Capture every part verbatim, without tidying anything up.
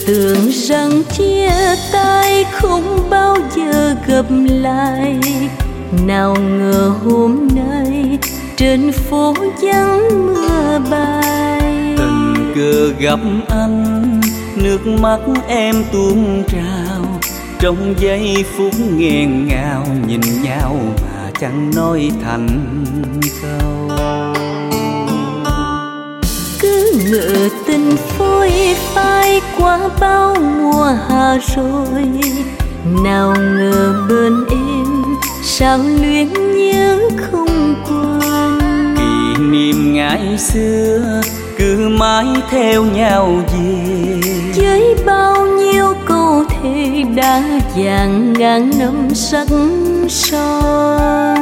tưởng rằng chia tay không bao giờ gặp lại, nào ngờ hôm nay trên phố vắng mưa bay. Tình cờ gặp anh, nước mắt em tuôn trào, trong giây phút nghẹn ngào nhìn nhau mà chẳng nói thành câu. Cứ ngỡ tình phôi phai qua bao mùa hạ rồi, nào ngờ bên em sao luyến nhớ không quên. Kỷ niệm ngày xưa cứ mãi theo nhau về, với bao nhiêu câu thề đã vàng ngàn năm sắc son.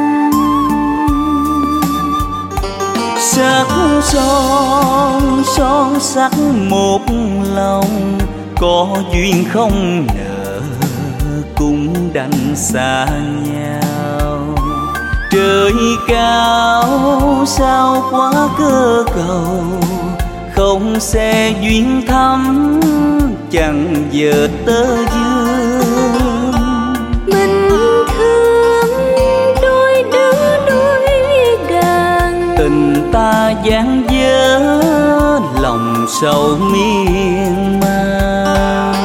Sắc son son sắc một lòng, có duyên không nợ cũng đành xa nhau. Trời cao sao quá cơ cầu, không xe duyên thắm chẳng giờ tơ dương. Mình thương đôi đứa đôi đàn, tình ta dang dở lòng sầu miên man.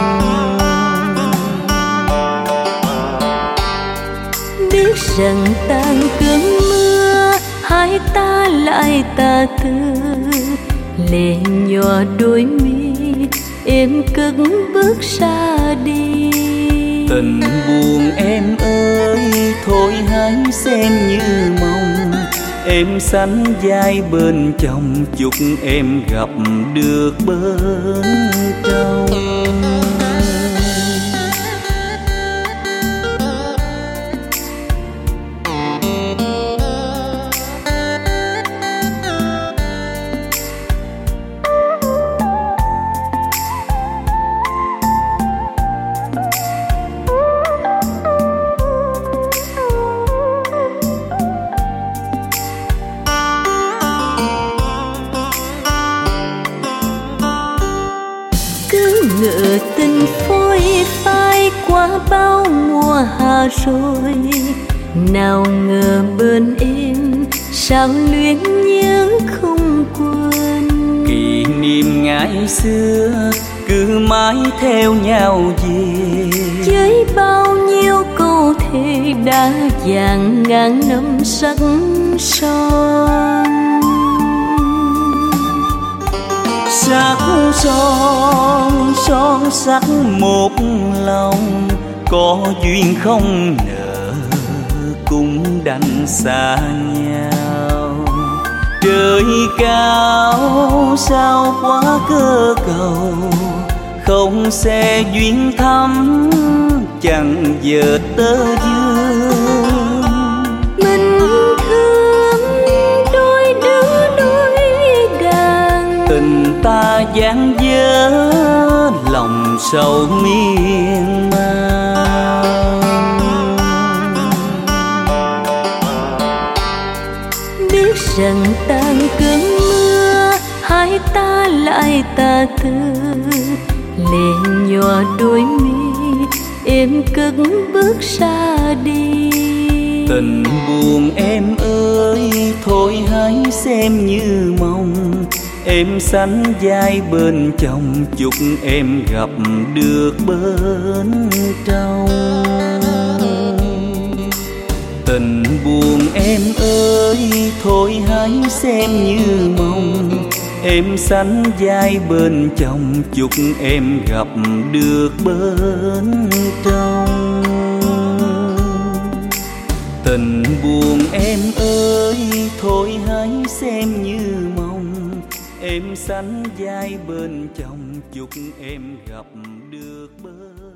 Biết rằng tan cơn mưa hai ta lại tà tư, lệ nhòa đôi mi em cất bước xa đi. Tình buồn em ơi thôi hãy xem như mong, em sánh vai bên chồng chúc em gặp được bên trong. Ngỡ tình phôi phai qua bao mùa hạ rồi, nào ngờ bên em sao luyến nhớ không quên. Kỷ niệm ngày xưa cứ mãi theo nhau về, với bao nhiêu câu thề đã vàng ngàn năm sắc son. Sắc son son sắc một lòng, có duyên không nợ cũng đành xa nhau. Trời cao sao quá cơ cầu, không xe duyên thắm chẳng giờ tơ dương. Mình thương đôi đứa đôi đàn, tình ta dang dở lòng sầu miên man. Biết rằng tan cơn mưa hai ta lại tà tư, lệ nhòa đôi mi em cất bước xa đi. Tình buồn em ơi thôi hãy xem như mong, em sánh vai bên chồng chúc em gặp được bên trong. Tình buồn em ơi thôi hãy xem như mong, em sánh vai bên chồng chúc em gặp được bên trong. Tình buồn em ơi thôi hãy xem như mong, em sánh vai bên chồng chúc em gặp được bên